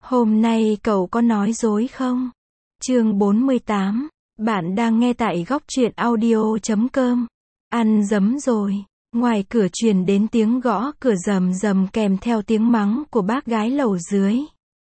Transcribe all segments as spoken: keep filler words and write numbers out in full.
Hôm nay cậu có nói dối không? Chương bốn mươi tám. Bạn đang nghe tại góc truyện audio chấm com. Ăn dấm rồi. Ngoài cửa truyền đến tiếng gõ cửa rầm rầm kèm theo tiếng mắng của bác gái lầu dưới.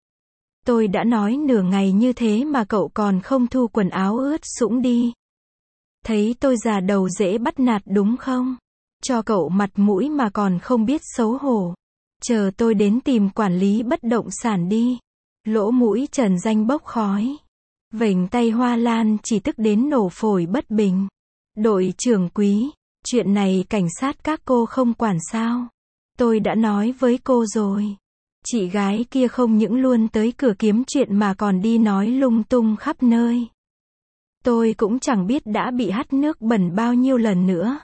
Tôi đã nói nửa ngày như thế mà cậu còn không thu quần áo ướt sũng đi. Thấy tôi già đầu dễ bắt nạt đúng không? Cho cậu mặt mũi mà còn không biết xấu hổ. Chờ tôi đến tìm quản lý bất động sản đi. Lỗ mũi trần danh bốc khói. Vểnh tay hoa lan chỉ tức đến nổ phổi bất bình. Đội trưởng Quý, chuyện này cảnh sát các cô không quản sao? Tôi đã nói với cô rồi. Chị gái kia không những luôn tới cửa kiếm chuyện mà còn đi nói lung tung khắp nơi. Tôi cũng chẳng biết đã bị hắt nước bẩn bao nhiêu lần nữa.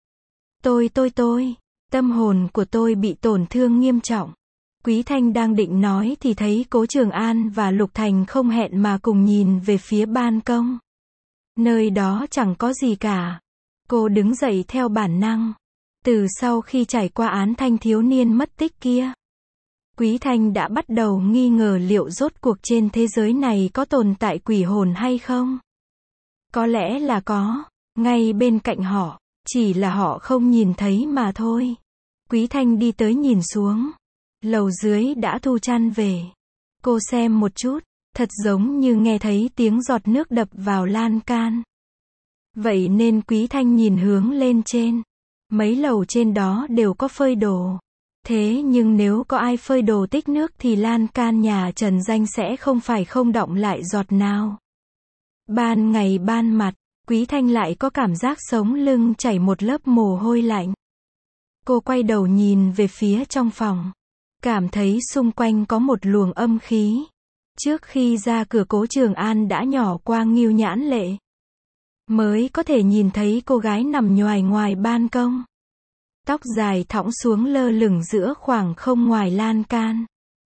Tôi tôi tôi, tâm hồn của tôi bị tổn thương nghiêm trọng. Quý Thanh đang định nói thì thấy Cố Trường An và Lục Thành không hẹn mà cùng nhìn về phía ban công. Nơi đó chẳng có gì cả. Cô đứng dậy theo bản năng. Từ sau khi trải qua án thanh thiếu niên mất tích kia, Quý Thanh đã bắt đầu nghi ngờ liệu rốt cuộc trên thế giới này có tồn tại quỷ hồn hay không. Có lẽ là có, ngay bên cạnh họ, chỉ là họ không nhìn thấy mà thôi. Quý Thanh đi tới nhìn xuống. Lầu dưới đã thu chăn về. Cô xem một chút, thật giống như nghe thấy tiếng giọt nước đập vào lan can. Vậy nên Quý Thanh nhìn hướng lên trên. Mấy lầu trên đó đều có phơi đồ. Thế nhưng nếu có ai phơi đồ tích nước thì lan can nhà Trần Danh sẽ không phải không đọng lại giọt nào. Ban ngày ban mặt, Quý Thanh lại có cảm giác sống lưng chảy một lớp mồ hôi lạnh. Cô quay đầu nhìn về phía trong phòng. Cảm thấy xung quanh có một luồng âm khí. Trước khi ra cửa Cố Trường An đã nhỏ qua Ngưu Nhãn Lệ. Mới có thể nhìn thấy cô gái nằm nhoài ngoài ban công. Tóc dài thõng xuống lơ lửng giữa khoảng không ngoài lan can.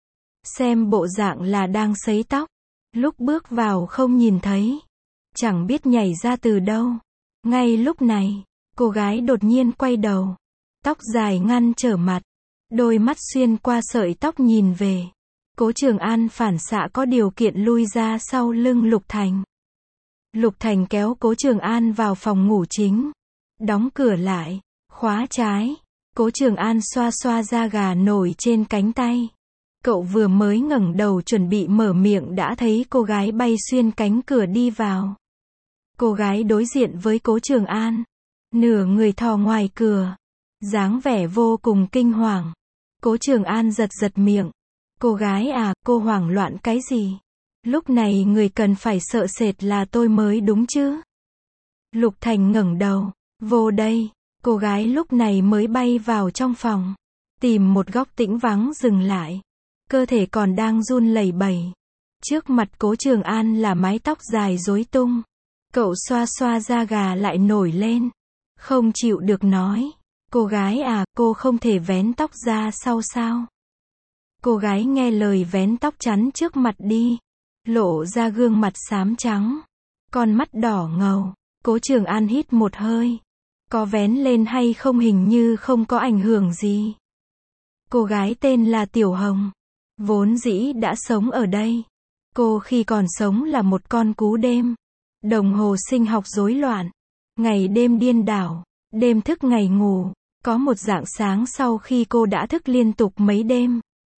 Xem bộ dạng là đang sấy tóc. Lúc bước vào không nhìn thấy. Chẳng biết nhảy ra từ đâu. Ngay lúc này, cô gái đột nhiên quay đầu. Tóc dài ngăn trở mặt. Đôi mắt xuyên qua sợi tóc nhìn về. Cố Trường An phản xạ có điều kiện lui ra sau lưng Lục Thành. Lục Thành kéo Cố Trường An vào phòng ngủ chính. Đóng cửa lại, khóa trái. Cố Trường An xoa xoa da gà nổi trên cánh tay. Cậu vừa mới ngẩng đầu chuẩn bị mở miệng đã thấy cô gái bay xuyên cánh cửa đi vào. Cô gái đối diện với Cố Trường An. Nửa người thò ngoài cửa. Dáng vẻ vô cùng kinh hoàng. Cố Trường An giật giật miệng. Cô gái à, cô hoảng loạn cái gì? Lúc này người cần phải sợ sệt là tôi mới đúng chứ? Lục Thành ngẩng đầu. Vô đây. Cô gái lúc này mới bay vào trong phòng. Tìm một góc tĩnh vắng dừng lại. Cơ thể còn đang run lẩy bẩy. Trước mặt Cố Trường An là mái tóc dài rối tung. Cậu xoa xoa da gà lại nổi lên. Không chịu được nói. Cô gái à, cô không thể vén tóc ra sau sao? Cô gái nghe lời vén tóc chắn trước mặt đi. Lộ ra gương mặt xám trắng. Con mắt đỏ ngầu. Cố Trường An hít một hơi. Có vén lên hay không hình như không có ảnh hưởng gì. Cô gái tên là Tiểu Hồng. Vốn dĩ đã sống ở đây. Cô khi còn sống là một con cú đêm. Đồng hồ sinh học rối loạn. Ngày đêm điên đảo. Đêm thức ngày ngủ. Có một rạng sáng sau khi cô đã thức liên tục mấy đêm.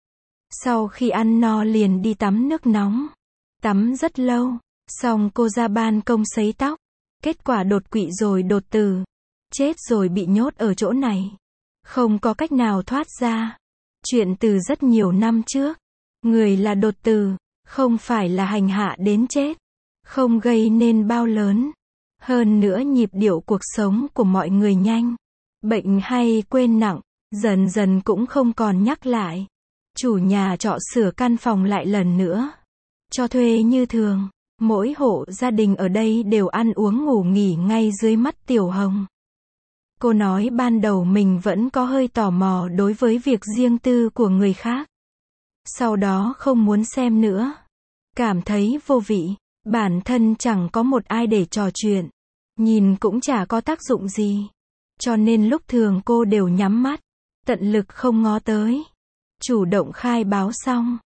Sau khi ăn no liền đi tắm nước nóng. Tắm rất lâu. Xong cô ra ban công sấy tóc. Kết quả đột quỵ rồi đột tử. Chết rồi bị nhốt ở chỗ này. Không có cách nào thoát ra. Chuyện từ rất nhiều năm trước. Người là đột tử. Không phải là hành hạ đến chết. Không gây nên bao lớn. Hơn nữa nhịp điệu cuộc sống của mọi người nhanh. Bệnh hay quên nặng, dần dần cũng không còn nhắc lại. Chủ nhà trọ sửa căn phòng lại lần nữa. Cho thuê như thường. Mỗi hộ gia đình ở đây đều ăn uống ngủ nghỉ ngay dưới mắt Tiểu Hồng. Cô nói ban đầu mình vẫn có hơi tò mò đối với việc riêng tư của người khác. Sau đó không muốn xem nữa. Cảm thấy vô vị. Bản thân chẳng có một ai để trò chuyện. Nhìn cũng chả có tác dụng gì. Cho nên lúc thường cô đều nhắm mắt. Tận lực không ngó tới. Chủ động khai báo xong.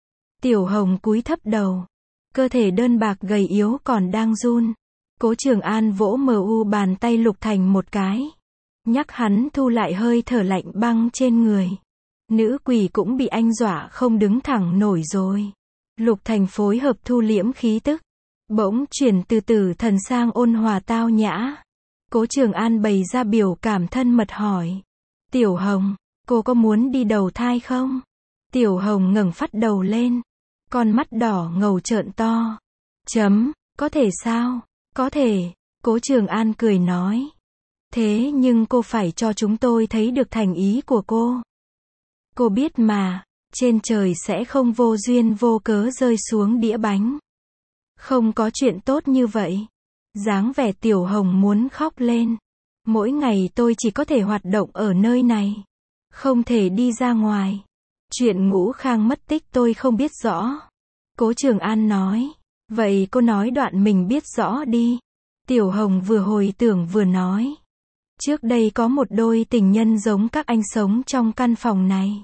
Tiểu Hồng cúi thấp đầu. Cơ thể đơn bạc gầy yếu còn đang run. Cố Trường An vỗ mờ u bàn tay Lục Thành một cái. Nhắc hắn thu lại hơi thở lạnh băng trên người. Nữ quỷ cũng bị anh dọa không đứng thẳng nổi rồi. Lục Thành phối hợp thu liễm khí tức. Bỗng chuyển từ tử thần sang ôn hòa tao nhã. Cố Trường An bày ra biểu cảm thân mật hỏi. Tiểu Hồng, cô có muốn đi đầu thai không? Tiểu Hồng ngẩng phát đầu lên. Con mắt đỏ ngầu trợn to. Chấm, có thể sao? Có thể. Cố Trường An cười nói. Thế nhưng cô phải cho chúng tôi thấy được thành ý của cô. Cô biết mà, trên trời sẽ không vô duyên vô cớ rơi xuống đĩa bánh. Không có chuyện tốt như vậy. Dáng vẻ Tiểu Hồng muốn khóc lên. Mỗi ngày tôi chỉ có thể hoạt động ở nơi này. Không thể đi ra ngoài. Chuyện Ngũ Khang mất tích tôi không biết rõ. Cố Trường An nói. Vậy cô nói đoạn mình biết rõ đi. Tiểu Hồng vừa hồi tưởng vừa nói. Trước đây có một đôi tình nhân giống các anh sống trong căn phòng này.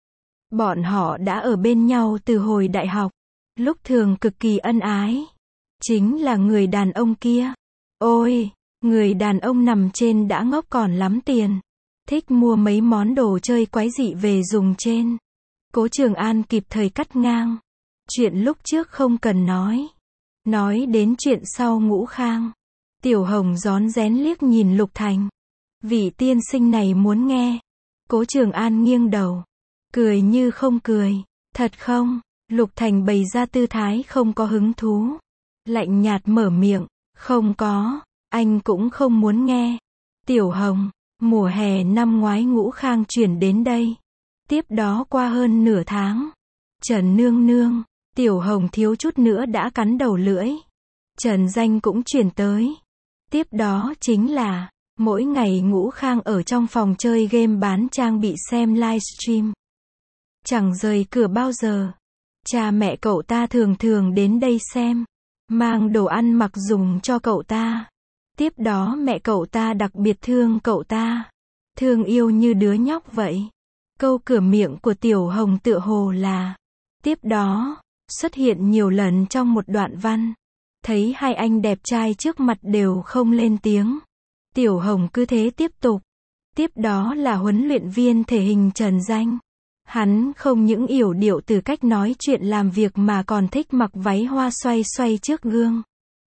Bọn họ đã ở bên nhau từ hồi đại học. Lúc thường cực kỳ ân ái. Chính là người đàn ông kia. Ôi, người đàn ông nằm trên đã ngốc còn lắm tiền. Thích mua mấy món đồ chơi quái dị về dùng trên. Cố Trường An kịp thời cắt ngang. Chuyện lúc trước không cần nói. Nói đến chuyện sau Ngũ Khang. Tiểu Hồng rón rén liếc nhìn Lục Thành. Vị tiên sinh này muốn nghe. Cố Trường An nghiêng đầu. Cười như không cười. Thật không? Lục Thành bày ra tư thái không có hứng thú. Lạnh nhạt mở miệng. Không có. Anh cũng không muốn nghe. Tiểu Hồng. Mùa hè năm ngoái Ngũ Khang chuyển đến đây. Tiếp đó qua hơn nửa tháng. Trần Nương Nương. Tiểu Hồng thiếu chút nữa đã cắn đầu lưỡi. Trần Danh cũng chuyển tới. Tiếp đó chính là, mỗi ngày Ngũ Khang ở trong phòng chơi game bán trang bị xem livestream. Chẳng rời cửa bao giờ. Cha mẹ cậu ta thường thường đến đây xem. Mang đồ ăn mặc dùng cho cậu ta. Tiếp đó mẹ cậu ta đặc biệt thương cậu ta. Thương yêu như đứa nhóc vậy. Câu cửa miệng của Tiểu Hồng tựa hồ là. Tiếp đó, xuất hiện nhiều lần trong một đoạn văn. Thấy hai anh đẹp trai trước mặt đều không lên tiếng. Tiểu Hồng cứ thế tiếp tục. Tiếp đó là huấn luyện viên thể hình Trần Danh. Hắn không những yểu điệu từ cách nói chuyện làm việc mà còn thích mặc váy hoa xoay xoay trước gương.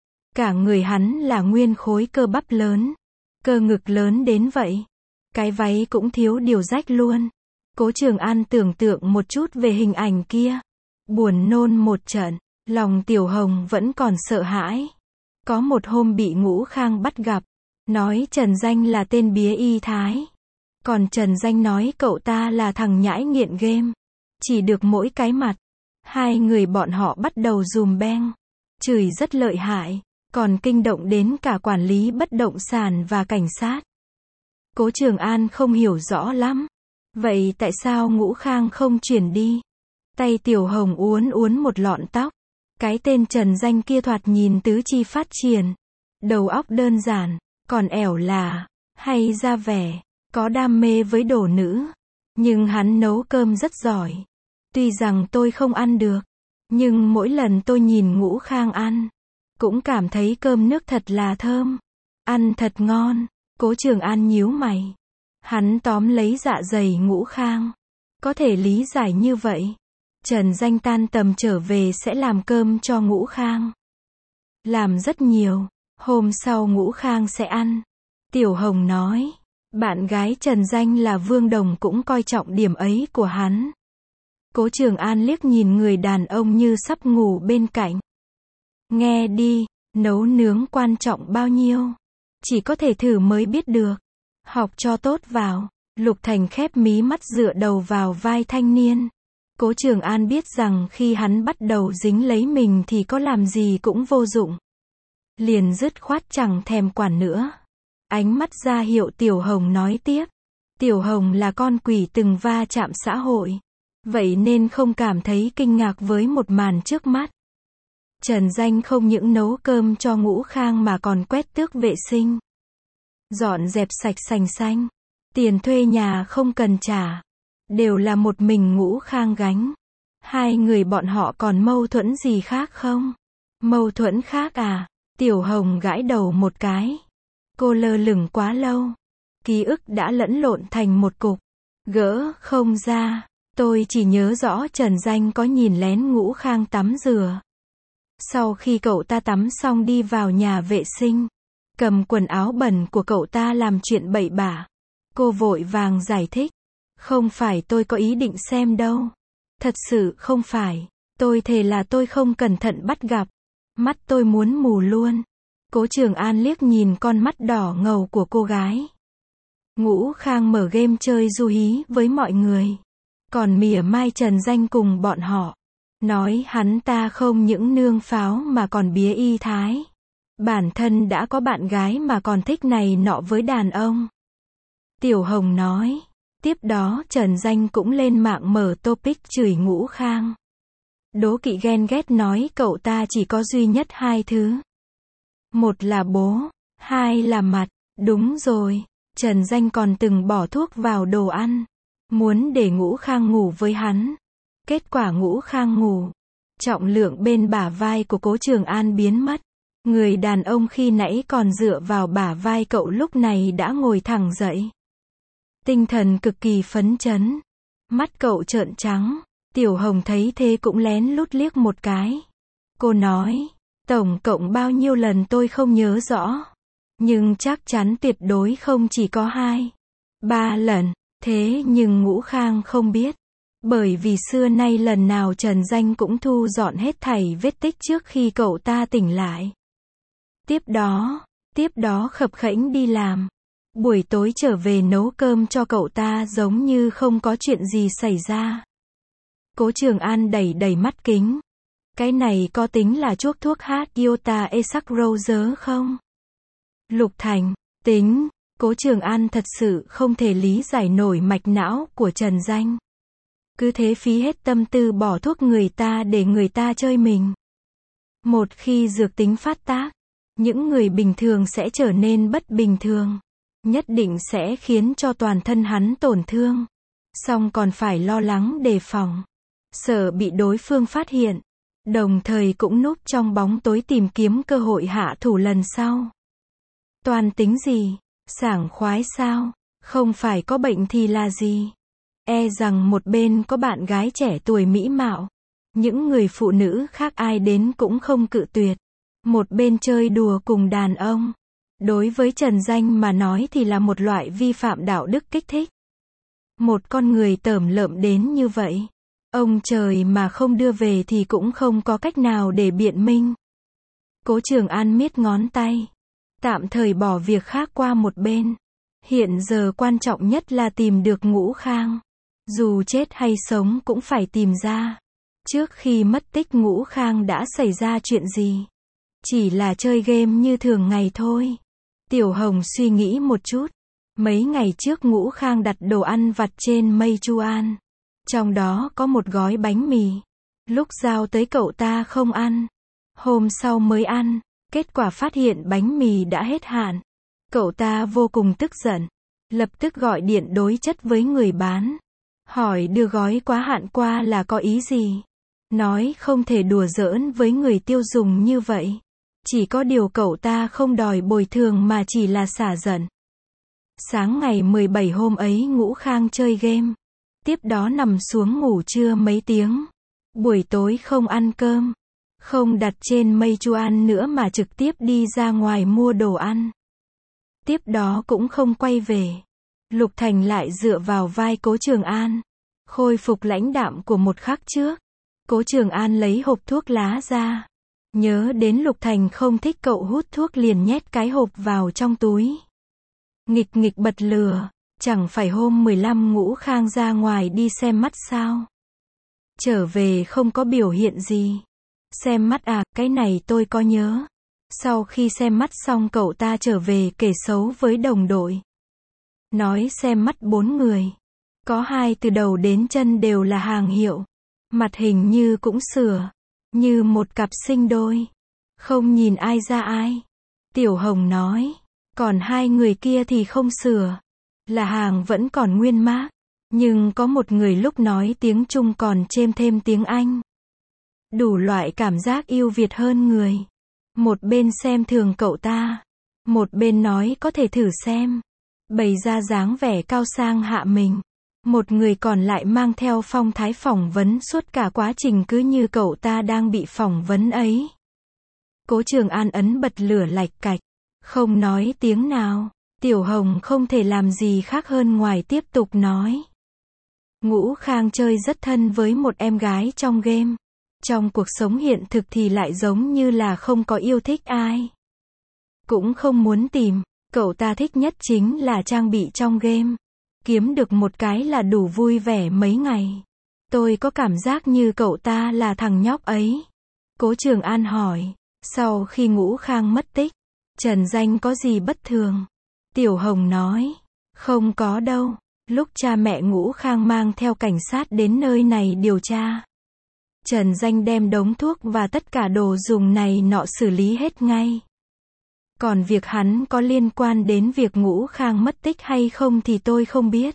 Cả người hắn là nguyên khối cơ bắp lớn. Cơ ngực lớn đến vậy. Cái váy cũng thiếu điều rách luôn. Cố Trường An tưởng tượng một chút về hình ảnh kia. Buồn nôn một trận. Lòng Tiểu Hồng vẫn còn sợ hãi. Có một hôm bị Ngũ Khang bắt gặp. Nói Trần Danh là tên bía y thái. Còn Trần Danh nói cậu ta là thằng nhãi nghiện game. Chỉ được mỗi cái mặt. Hai người bọn họ bắt đầu dùm beng. Chửi rất lợi hại. Còn kinh động đến cả quản lý bất động sản và cảnh sát. Cố Trường An không hiểu rõ lắm. Vậy tại sao Ngũ Khang không chuyển đi? Tay Tiểu Hồng uốn uốn một lọn tóc. Cái tên Trần Danh kia thoạt nhìn tứ chi phát triển. Đầu óc đơn giản. Còn ẻo là. Hay ra vẻ. Có đam mê với đồ nữ. Nhưng hắn nấu cơm rất giỏi. Tuy rằng tôi không ăn được. Nhưng mỗi lần tôi nhìn Ngũ Khang ăn. Cũng cảm thấy cơm nước thật là thơm. Ăn thật ngon. Cố Trường An nhíu mày. Hắn tóm lấy dạ dày Ngũ Khang. Có thể lý giải như vậy. Trần Danh tan tầm trở về sẽ làm cơm cho Ngũ Khang. Làm rất nhiều. Hôm sau Ngũ Khang sẽ ăn. Tiểu Hồng nói. Bạn gái Trần Danh là Vương Đồng cũng coi trọng điểm ấy của hắn. Cố Trường An liếc nhìn người đàn ông như sắp ngủ bên cạnh. Nghe đi, nấu nướng quan trọng bao nhiêu. Chỉ có thể thử mới biết được. Học cho tốt vào. Lục Thành khép mí mắt dựa đầu vào vai thanh niên. Cố Trường An biết rằng khi hắn bắt đầu dính lấy mình thì có làm gì cũng vô dụng. Liền dứt khoát chẳng thèm quản nữa. Ánh mắt ra hiệu Tiểu Hồng nói tiếp. Tiểu Hồng là con quỷ từng va chạm xã hội. Vậy nên không cảm thấy kinh ngạc với một màn trước mắt. Trần Danh không những nấu cơm cho Ngũ Khang mà còn quét tước vệ sinh. Dọn dẹp sạch sành xanh. Tiền thuê nhà không cần trả. Đều là một mình Ngũ Khang gánh. Hai người bọn họ còn mâu thuẫn gì khác không? Mâu thuẫn khác à? Tiểu Hồng gãi đầu một cái. Cô lơ lửng quá lâu. Ký ức đã lẫn lộn thành một cục. Gỡ không ra. Tôi chỉ nhớ rõ Trần Danh có nhìn lén Ngũ Khang tắm rửa. Sau khi cậu ta tắm xong đi vào nhà vệ sinh, cầm quần áo bẩn của cậu ta làm chuyện bậy bạ. Cô vội vàng giải thích. Không phải tôi có ý định xem đâu. Thật sự không phải. Tôi thề là tôi không cẩn thận bắt gặp. Mắt tôi muốn mù luôn. Cố Trường An liếc nhìn con mắt đỏ ngầu của cô gái. Ngũ Khang mở game chơi du hí với mọi người. Còn mỉa mai Trần Danh cùng bọn họ. Nói hắn ta không những nương pháo mà còn bía y thái. Bản thân đã có bạn gái mà còn thích này nọ với đàn ông. Tiểu Hồng nói. Tiếp đó Trần Danh cũng lên mạng mở topic chửi Ngũ Khang. Đố kỵ ghen ghét nói cậu ta chỉ có duy nhất hai thứ. Một là bố, hai là mặt. Đúng rồi, Trần Danh còn từng bỏ thuốc vào đồ ăn. Muốn để Ngũ Khang ngủ với hắn. Kết quả Ngũ Khang ngủ. Trọng lượng bên bả vai của Cố Trường An biến mất. Người đàn ông khi nãy còn dựa vào bả vai cậu lúc này đã ngồi thẳng dậy. Tinh thần cực kỳ phấn chấn. Mắt cậu trợn trắng. Tiểu Hồng thấy thế cũng lén lút liếc một cái. Cô nói, tổng cộng bao nhiêu lần tôi không nhớ rõ. Nhưng chắc chắn tuyệt đối không chỉ có hai, ba lần. Thế nhưng Ngũ Khang không biết. Bởi vì xưa nay lần nào Trần Danh cũng thu dọn hết thảy vết tích trước khi cậu ta tỉnh lại. Tiếp đó, tiếp đó khập khẽnh đi làm. Buổi tối trở về nấu cơm cho cậu ta giống như không có chuyện gì xảy ra. Cố Trường An đẩy đẩy mắt kính. Cái này có tính là chuốc thuốc hát Iota Esac Rose không? Lục Thành, tính. Cố Trường An thật sự không thể lý giải nổi mạch não của Trần Danh. Cứ thế phí hết tâm tư bỏ thuốc người ta để người ta chơi mình. Một khi dược tính phát tác, những người bình thường sẽ trở nên bất bình thường. Nhất định sẽ khiến cho toàn thân hắn tổn thương. Xong còn phải lo lắng đề phòng. Sợ bị đối phương phát hiện. Đồng thời cũng núp trong bóng tối tìm kiếm cơ hội hạ thủ lần sau. Toàn tính gì? Sảng khoái sao? Không phải có bệnh thì là gì? E rằng một bên có bạn gái trẻ tuổi mỹ mạo. Những người phụ nữ khác ai đến cũng không cự tuyệt. Một bên chơi đùa cùng đàn ông. Đối với Trần Danh mà nói thì là một loại vi phạm đạo đức kích thích. Một con người tởm lợm đến như vậy. Ông trời mà không đưa về thì cũng không có cách nào để biện minh. Cố Trường An miết ngón tay. Tạm thời bỏ việc khác qua một bên. Hiện giờ quan trọng nhất là tìm được Ngũ Khang. Dù chết hay sống cũng phải tìm ra. Trước khi mất tích Ngũ Khang đã xảy ra chuyện gì? Chỉ là chơi game như thường ngày thôi. Tiểu Hồng suy nghĩ một chút. Mấy ngày trước Ngũ Khang đặt đồ ăn vặt trên Mây Chu An. Trong đó có một gói bánh mì. Lúc giao tới cậu ta không ăn. Hôm sau mới ăn. Kết quả phát hiện bánh mì đã hết hạn. Cậu ta vô cùng tức giận. Lập tức gọi điện đối chất với người bán. Hỏi đưa gói quá hạn qua là có ý gì? Nói không thể đùa giỡn với người tiêu dùng như vậy. Chỉ có điều cậu ta không đòi bồi thường mà chỉ là xả giận. Sáng ngày mười bảy hôm ấy Ngũ Khang chơi game. Tiếp đó nằm xuống ngủ trưa mấy tiếng. Buổi tối không ăn cơm. Không đặt trên Mây Chu An nữa mà trực tiếp đi ra ngoài mua đồ ăn. Tiếp đó cũng không quay về. Lục Thành lại dựa vào vai Cố Trường An. Khôi phục lãnh đạm của một khắc trước. Cố Trường An lấy hộp thuốc lá ra. Nhớ đến Lục Thành không thích cậu hút thuốc liền nhét cái hộp vào trong túi. Nghịch nghịch bật lửa. Chẳng phải hôm mười lăm Ngũ Khang ra ngoài đi xem mắt sao? Trở về không có biểu hiện gì. Xem mắt à, cái này tôi có nhớ. Sau khi xem mắt xong cậu ta trở về kể xấu với đồng đội. Nói xem mắt bốn người. Có hai từ đầu đến chân đều là hàng hiệu. Mặt hình như cũng sửa. Như một cặp sinh đôi. Không nhìn ai ra ai. Tiểu Hồng nói. Còn hai người kia thì không sửa. Là hàng vẫn còn nguyên mác. Nhưng có một người lúc nói tiếng Trung còn chêm thêm tiếng Anh. Đủ loại cảm giác yêu Việt hơn người. Một bên xem thường cậu ta, một bên nói có thể thử xem. Bày ra dáng vẻ cao sang hạ mình. Một người còn lại mang theo phong thái phỏng vấn suốt cả quá trình cứ như cậu ta đang bị phỏng vấn ấy. Cố Trường An ấn bật lửa lạch cạch, không nói tiếng nào. Tiểu Hồng không thể làm gì khác hơn ngoài tiếp tục nói. Ngũ Khang chơi rất thân với một em gái trong game. Trong cuộc sống hiện thực thì lại giống như là không có yêu thích ai. Cũng không muốn tìm. Cậu ta thích nhất chính là trang bị trong game. Kiếm được một cái là đủ vui vẻ mấy ngày. Tôi có cảm giác như cậu ta là thằng nhóc ấy. Cố Trường An hỏi. Sau khi Ngũ Khang mất tích, Trần Danh có gì bất thường? Tiểu Hồng nói. Không có đâu. Lúc cha mẹ Ngũ Khang mang theo cảnh sát đến nơi này điều tra, Trần Danh đem đống thuốc và tất cả đồ dùng này nọ xử lý hết ngay. Còn việc hắn có liên quan đến việc Ngũ Khang mất tích hay không thì tôi không biết.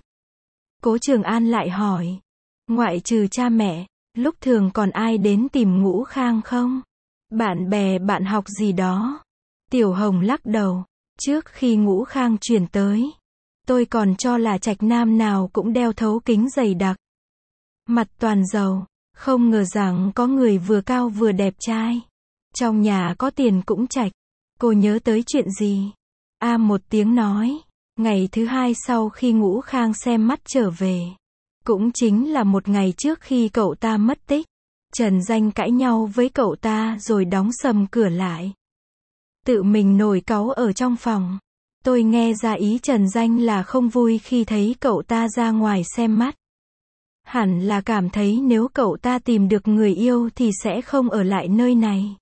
Cố Trường An lại hỏi. Ngoại trừ cha mẹ, lúc thường còn ai đến tìm Ngũ Khang không? Bạn bè bạn học gì đó? Tiểu Hồng lắc đầu. Trước khi Ngũ Khang chuyển tới, tôi còn cho là trạch nam nào cũng đeo thấu kính dày đặc, mặt toàn dầu. Không ngờ rằng có người vừa cao vừa đẹp trai. Trong nhà có tiền cũng trạch. Cô nhớ tới chuyện gì? A một tiếng nói. Ngày thứ hai sau khi Ngũ Khang xem mắt trở về, cũng chính là một ngày trước khi cậu ta mất tích, Trần Danh cãi nhau với cậu ta rồi đóng sầm cửa lại. Tự mình nổi cáu ở trong phòng. Tôi nghe ra ý Trần Danh là không vui khi thấy cậu ta ra ngoài xem mắt. Hẳn là cảm thấy nếu cậu ta tìm được người yêu thì sẽ không ở lại nơi này.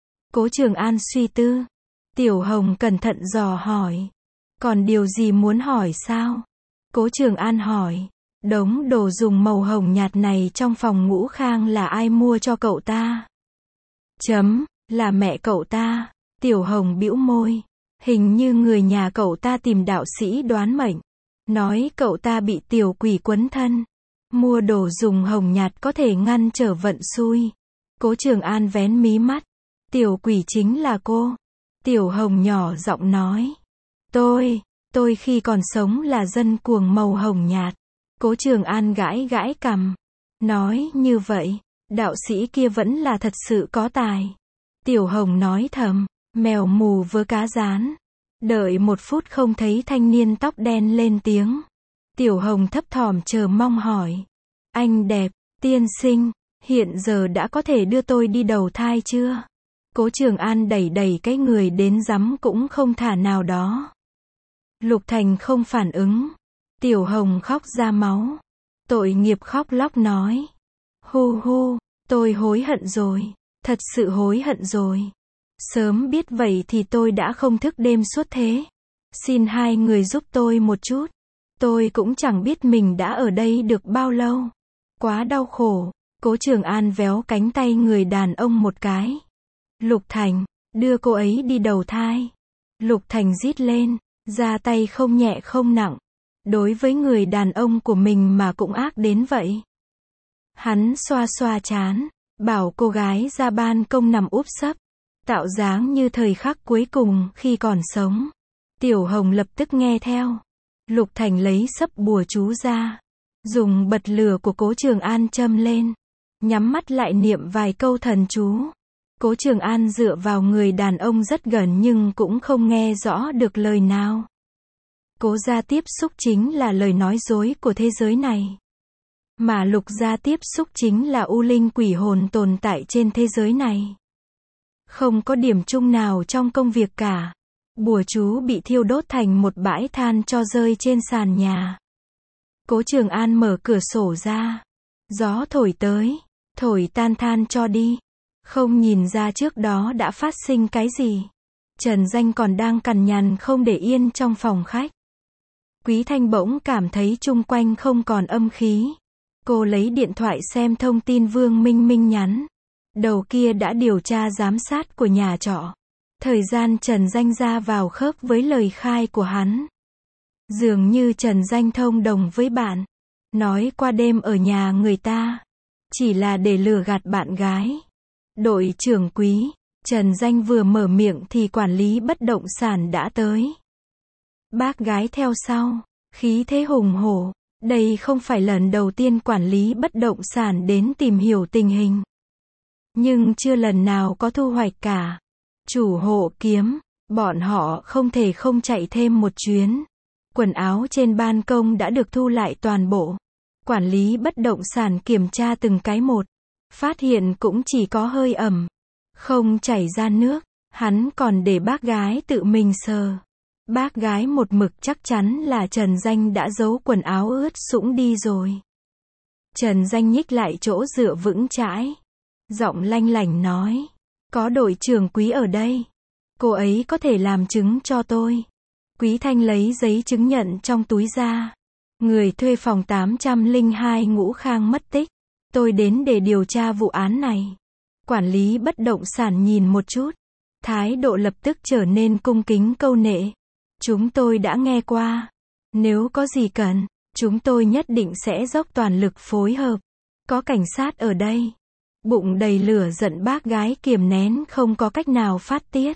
Cố Trường An suy tư. Tiểu Hồng cẩn thận dò hỏi. Còn điều gì muốn hỏi sao? Cố Trường An hỏi. Đống đồ dùng màu hồng nhạt này trong phòng Ngũ Khang là ai mua cho cậu ta? Chấm, là mẹ cậu ta. Tiểu Hồng bĩu môi. Hình như người nhà cậu ta tìm đạo sĩ đoán mệnh. Nói cậu ta bị tiểu quỷ quấn thân. Mua đồ dùng hồng nhạt có thể ngăn trở vận xui. Cố Trường An vén mí mắt. Tiểu quỷ chính là cô. Tiểu Hồng nhỏ giọng nói. Tôi, tôi khi còn sống là dân cuồng màu hồng nhạt. Cố Trường An gãi gãi cằm. Nói như vậy, đạo sĩ kia vẫn là thật sự có tài. Tiểu Hồng nói thầm. Mèo mù vớ cá rán. Đợi một phút không thấy thanh niên tóc đen lên tiếng. Tiểu Hồng thấp thỏm chờ mong hỏi. Anh đẹp, tiên sinh, hiện giờ đã có thể đưa tôi đi đầu thai chưa? Cố Trường An đẩy đẩy cái người đến rắm cũng không thả nào đó. Lục Thành không phản ứng. Tiểu Hồng khóc ra máu. Tội nghiệp khóc lóc nói. Hu hu, tôi hối hận rồi. Thật sự hối hận rồi. Sớm biết vậy thì tôi đã không thức đêm suốt thế. Xin hai người giúp tôi một chút. Tôi cũng chẳng biết mình đã ở đây được bao lâu. Quá đau khổ. Cố Trường An véo cánh tay người đàn ông một cái. Lục Thành, đưa cô ấy đi đầu thai. Lục Thành rít lên, ra tay không nhẹ không nặng. Đối với người đàn ông của mình mà cũng ác đến vậy. Hắn xoa xoa trán, bảo cô gái ra ban công nằm úp sấp, tạo dáng như thời khắc cuối cùng khi còn sống. Tiểu Hồng lập tức nghe theo. Lục Thành lấy sấp bùa chú ra, dùng bật lửa của Cố Trường An châm lên, nhắm mắt lại niệm vài câu thần chú. Cố Trường An dựa vào người đàn ông rất gần nhưng cũng không nghe rõ được lời nào. Cố gia tiếp xúc chính là lời nói dối của thế giới này. Mà Lục gia tiếp xúc chính là u linh quỷ hồn tồn tại trên thế giới này. Không có điểm chung nào trong công việc cả. Bùa chú bị thiêu đốt thành một bãi than tro rơi trên sàn nhà. Cố Trường An mở cửa sổ ra. Gió thổi tới, thổi tan than tro đi. Không nhìn ra trước đó đã phát sinh cái gì. Trần Danh còn đang cằn nhằn không để yên trong phòng khách. Quý Thanh bỗng cảm thấy chung quanh không còn âm khí. Cô lấy điện thoại xem thông tin Vương Minh Minh nhắn. Đầu kia đã điều tra giám sát của nhà trọ. Thời gian Trần Danh ra vào khớp với lời khai của hắn. Dường như Trần Danh thông đồng với bạn. nói qua đêm ở nhà người ta, chỉ là để lừa gạt bạn gái. Đội trưởng Quý, Trần Danh vừa mở miệng thì quản lý bất động sản đã tới. Bác gái theo sau, khí thế hùng hổ. Đây không phải lần đầu tiên quản lý bất động sản đến tìm hiểu tình hình. Nhưng chưa lần nào có thu hoạch cả. Chủ hộ kiếm, bọn họ không thể không chạy thêm một chuyến. Quần áo trên ban công đã được thu lại toàn bộ. Quản lý bất động sản kiểm tra từng cái một. Phát hiện cũng chỉ có hơi ẩm. Không chảy ra nước. Hắn còn để bác gái tự mình sờ. Bác gái một mực chắc chắn là Trần Danh đã giấu quần áo ướt sũng đi rồi. Trần Danh nhích lại chỗ dựa vững chãi. Giọng lanh lảnh nói. Có đội trưởng Quý ở đây. Cô ấy có thể làm chứng cho tôi. Quý Thanh lấy giấy chứng nhận trong túi ra. Người thuê phòng tám trăm lẻ hai Ngũ Khang mất tích. Tôi đến để điều tra vụ án này. Quản lý bất động sản nhìn một chút. Thái độ lập tức trở nên cung kính câu nệ. Chúng tôi đã nghe qua. Nếu có gì cần, chúng tôi nhất định sẽ dốc toàn lực phối hợp. Có cảnh sát ở đây. Bụng đầy lửa giận bác gái kiềm nén không có cách nào phát tiết.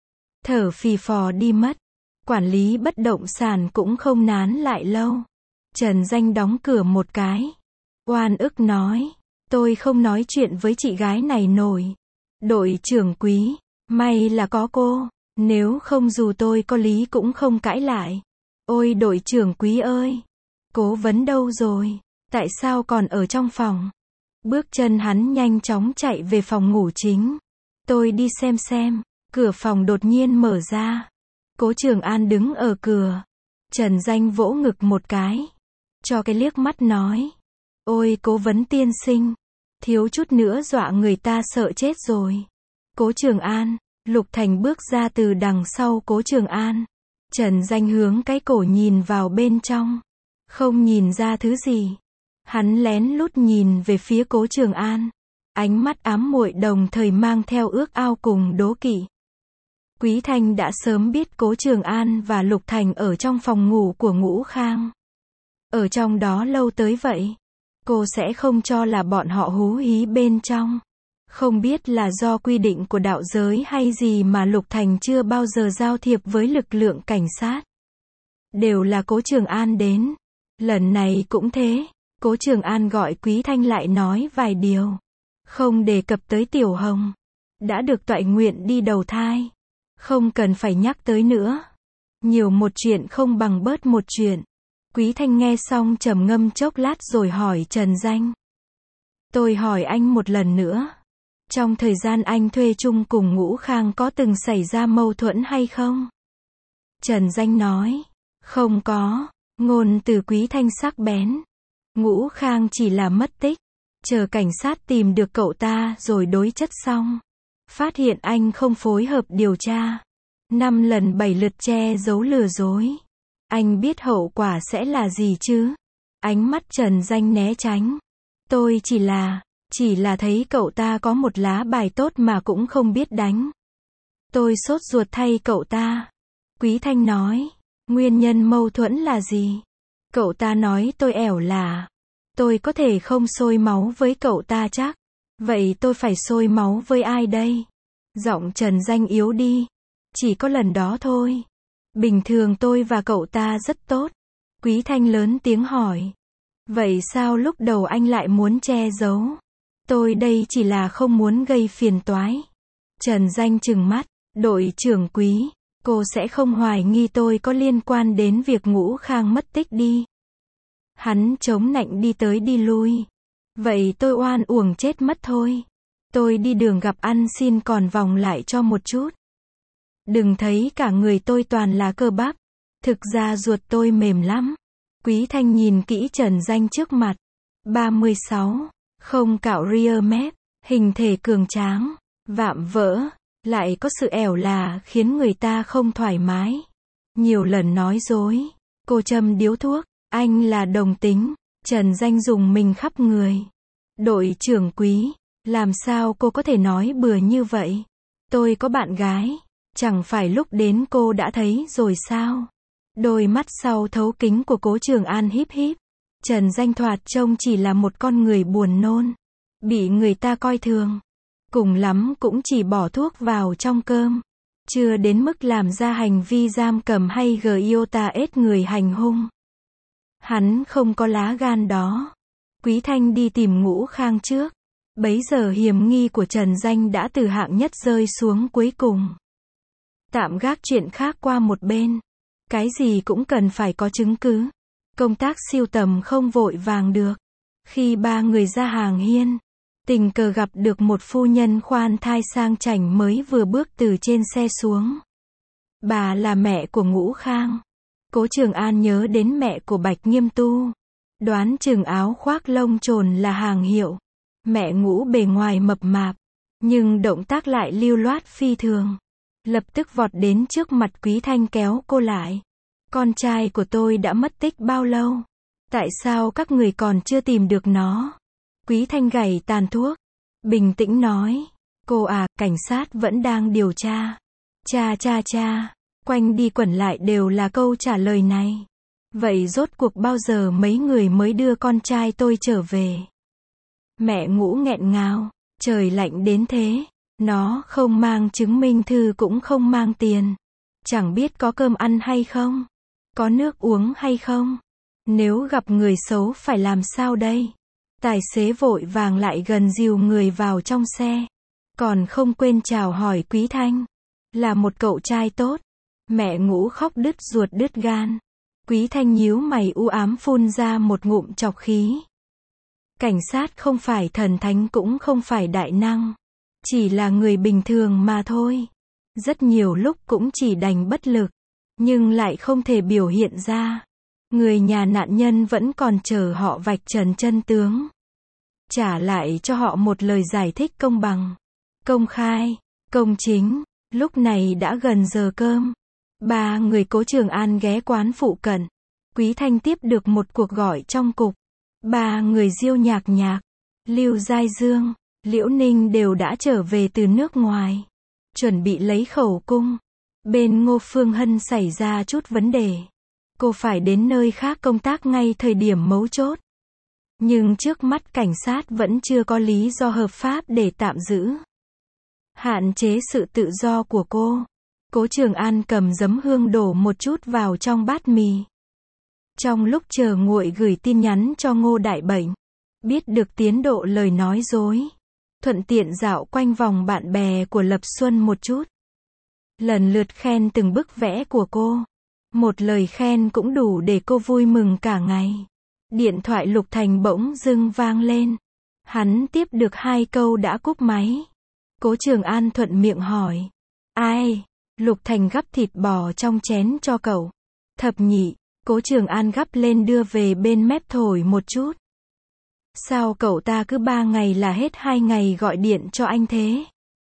Thở phì phò đi mất. Quản lý bất động sản cũng không nán lại lâu. Trần Danh đóng cửa một cái. Oan ức nói. Tôi không nói chuyện với chị gái này nổi. Đội trưởng Quý, may là có cô. Nếu không dù tôi có lý cũng không cãi lại. Ôi đội trưởng Quý ơi! Cố vấn đâu rồi? Tại sao còn ở trong phòng? Bước chân hắn nhanh chóng chạy về phòng ngủ chính. Tôi đi xem xem. Cửa phòng đột nhiên mở ra. Cố Trường An đứng ở cửa. Trần Danh vỗ ngực một cái. Cho cái liếc mắt nói. Ôi cố vấn tiên sinh! Thiếu chút nữa dọa người ta sợ chết rồi. Cố Trường An. Lục Thành bước ra từ đằng sau Cố Trường An. Trần Danh hướng cái cổ nhìn vào bên trong. Không nhìn ra thứ gì. Hắn lén lút nhìn về phía Cố Trường An. Ánh mắt ám muội đồng thời mang theo ước ao cùng đố kỵ. Quý Thanh đã sớm biết Cố Trường An và Lục Thành ở trong phòng ngủ của Ngũ Khang. Ở trong đó lâu tới vậy. Cô sẽ không cho là bọn họ hú hí bên trong. Không biết là do quy định của đạo giới hay gì mà Lục Thành chưa bao giờ giao thiệp với lực lượng cảnh sát. Đều là Cố Trường An đến. Lần này cũng thế. Cố Trường An gọi Quý Thanh lại nói vài điều. Không đề cập tới Tiểu Hồng. Đã được toại nguyện đi đầu thai. Không cần phải nhắc tới nữa. Nhiều một chuyện không bằng bớt một chuyện. Quý Thanh nghe xong trầm ngâm chốc lát rồi hỏi Trần Danh. Tôi hỏi anh một lần nữa. Trong thời gian anh thuê chung cùng Ngũ Khang có từng xảy ra mâu thuẫn hay không? Trần Danh nói. Không có. Ngôn từ Quý Thanh sắc bén. Ngũ Khang chỉ là mất tích. Chờ cảnh sát tìm được cậu ta rồi đối chất xong. Phát hiện anh không phối hợp điều tra. Năm lần bảy lượt che giấu lừa dối. Anh biết hậu quả sẽ là gì chứ? Ánh mắt Trần Danh né tránh. Tôi chỉ là, chỉ là thấy cậu ta có một lá bài tốt mà cũng không biết đánh. Tôi sốt ruột thay cậu ta. Quý Thanh nói. Nguyên nhân mâu thuẫn là gì? Cậu ta nói tôi ẻo lả. Tôi có thể không sôi máu với cậu ta chắc. Vậy tôi phải sôi máu với ai đây? Giọng Trần Danh yếu đi. Chỉ có lần đó thôi. Bình thường tôi và cậu ta rất tốt. Quý Thanh lớn tiếng hỏi. Vậy sao lúc đầu anh lại muốn che giấu? Tôi đây chỉ là không muốn gây phiền toái. Trần Danh trừng mắt. Đội trưởng Quý, cô sẽ không hoài nghi tôi có liên quan đến việc Ngũ Khang mất tích đi. Hắn chống nạnh đi tới đi lui. Vậy tôi oan uổng chết mất thôi. Tôi đi đường gặp ăn xin còn vòng lại cho một chút. Đừng thấy cả người tôi toàn là cơ bắp. Thực ra ruột tôi mềm lắm. Quý Thanh nhìn kỹ Trần Danh trước mặt. ba mươi sáu. Không cạo rear mép. Hình thể cường tráng. Vạm vỡ. Lại có sự ẻo lả khiến người ta không thoải mái. Nhiều lần nói dối. Cô châm điếu thuốc. Anh là đồng tính. Trần Danh dùng mình khắp người. Đội trưởng Quý. Làm sao cô có thể nói bừa như vậy? Tôi có bạn gái. Chẳng phải lúc đến cô đã thấy rồi sao? Đôi mắt sau thấu kính của Cố Trường An híp híp. Trần Danh thoạt trông chỉ là một con người buồn nôn, bị người ta coi thường. Cùng lắm cũng chỉ bỏ thuốc vào trong cơm, chưa đến mức làm ra hành vi giam cầm hay giota ết người hành hung. Hắn không có lá gan đó. Quý Thanh đi tìm Ngũ Khang trước. Bấy giờ hiểm nghi của Trần Danh đã từ hạng nhất rơi xuống cuối cùng. Tạm gác chuyện khác qua một bên. Cái gì cũng cần phải có chứng cứ. Công tác siêu tầm không vội vàng được. Khi ba người ra hàng hiên, tình cờ gặp được một phu nhân khoan thai sang chảnh mới vừa bước từ trên xe xuống. Bà là mẹ của Ngũ Khang. Cố Trường An nhớ đến mẹ của Bạch Nghiêm Tu. Đoán chừng áo khoác lông trồn là hàng hiệu. Mẹ Ngũ bề ngoài mập mạp, nhưng động tác lại lưu loát phi thường. Lập tức vọt đến trước mặt Quý Thanh kéo cô lại. Con trai của tôi đã mất tích bao lâu? Tại sao các người còn chưa tìm được nó? Quý Thanh gảy tàn thuốc, bình tĩnh nói. Cô à, cảnh sát vẫn đang điều tra. Cha cha cha, quanh đi quẩn lại đều là câu trả lời này. Vậy rốt cuộc bao giờ mấy người mới đưa con trai tôi trở về? Mẹ Ngũ nghẹn ngào, trời lạnh đến thế. Nó không mang chứng minh thư cũng không mang tiền. Chẳng biết có cơm ăn hay không? Có nước uống hay không? Nếu gặp người xấu phải làm sao đây? Tài xế vội vàng lại gần dìu người vào trong xe. Còn không quên chào hỏi Quý Thanh. Là một cậu trai tốt. Mẹ Ngũ khóc đứt ruột đứt gan. Quý Thanh nhíu mày u ám phun ra một ngụm trọc khí. Cảnh sát không phải thần thánh cũng không phải đại năng. Chỉ là người bình thường mà thôi. Rất nhiều lúc cũng chỉ đành bất lực. Nhưng lại không thể biểu hiện ra. Người nhà nạn nhân vẫn còn chờ họ vạch trần chân tướng. Trả lại cho họ một lời giải thích công bằng, công khai, công chính. Lúc này đã gần giờ cơm. Ba người Cố Trường An ghé quán phụ cận. Quý Thanh tiếp được một cuộc gọi trong cục. Ba người Diêu Nhạc Nhạc, Lưu Giai Dương, Liễu Ninh đều đã trở về từ nước ngoài. Chuẩn bị lấy khẩu cung. Bên Ngô Phương Hân xảy ra chút vấn đề. Cô phải đến nơi khác công tác ngay thời điểm mấu chốt. Nhưng trước mắt cảnh sát vẫn chưa có lý do hợp pháp để tạm giữ. Hạn chế sự tự do của cô. Cố Trường An cầm giấm hương đổ một chút vào trong bát mì. Trong lúc chờ nguội gửi tin nhắn cho Ngô Đại Bệnh. Biết được tiến độ lời nói dối. Thuận tiện dạo quanh vòng bạn bè của Lập Xuân một chút. Lần lượt khen từng bức vẽ của cô. Một lời khen cũng đủ để cô vui mừng cả ngày. Điện thoại Lục Thành bỗng dưng vang lên. Hắn tiếp được hai câu đã cúp máy. Cố Trường An thuận miệng hỏi. Ai? Lục Thành gắp thịt bò trong chén cho cậu. Thập Nhị. Cố Trường An gắp lên đưa về bên mép thổi một chút. Sao cậu ta cứ ba ngày là hết hai ngày gọi điện cho anh thế?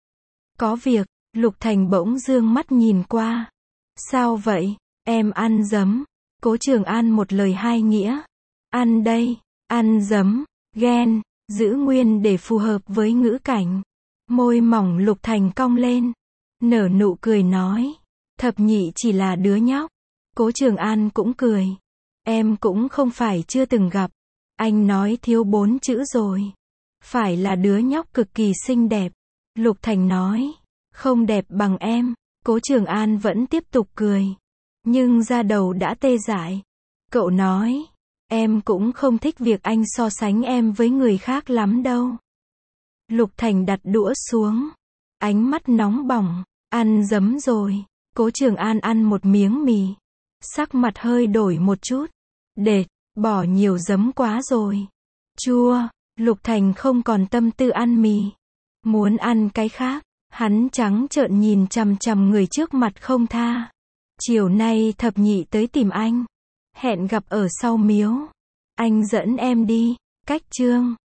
Có việc. Lục Thành bỗng dương mắt nhìn qua. Sao vậy? Em ăn giấm. Cố Trường An một lời hai nghĩa. Ăn đây. Ăn giấm. Ghen. Giữ nguyên để phù hợp với ngữ cảnh. Môi mỏng Lục Thành cong lên. Nở nụ cười nói. Thập Nhị chỉ là đứa nhóc. Cố Trường An cũng cười. Em cũng không phải chưa từng gặp. Anh nói thiếu bốn chữ rồi. Phải là đứa nhóc cực kỳ xinh đẹp. Lục Thành nói. Không đẹp bằng em. Cố Trường An vẫn tiếp tục cười. Nhưng da đầu đã tê dại. Cậu nói. Em cũng không thích việc anh so sánh em với người khác lắm đâu. Lục Thành đặt đũa xuống. Ánh mắt nóng bỏng. Ăn giấm rồi. Cố Trường An ăn một miếng mì. Sắc mặt hơi đổi một chút. Đệt, bỏ nhiều giấm quá rồi. Chua. Lục Thành không còn tâm tư ăn mì. Muốn ăn cái khác. Hắn trắng trợn nhìn chằm chằm người trước mặt không tha. Chiều nay Thập Nhị tới tìm anh. Hẹn gặp ở sau miếu. Anh dẫn em đi. Cách Trương.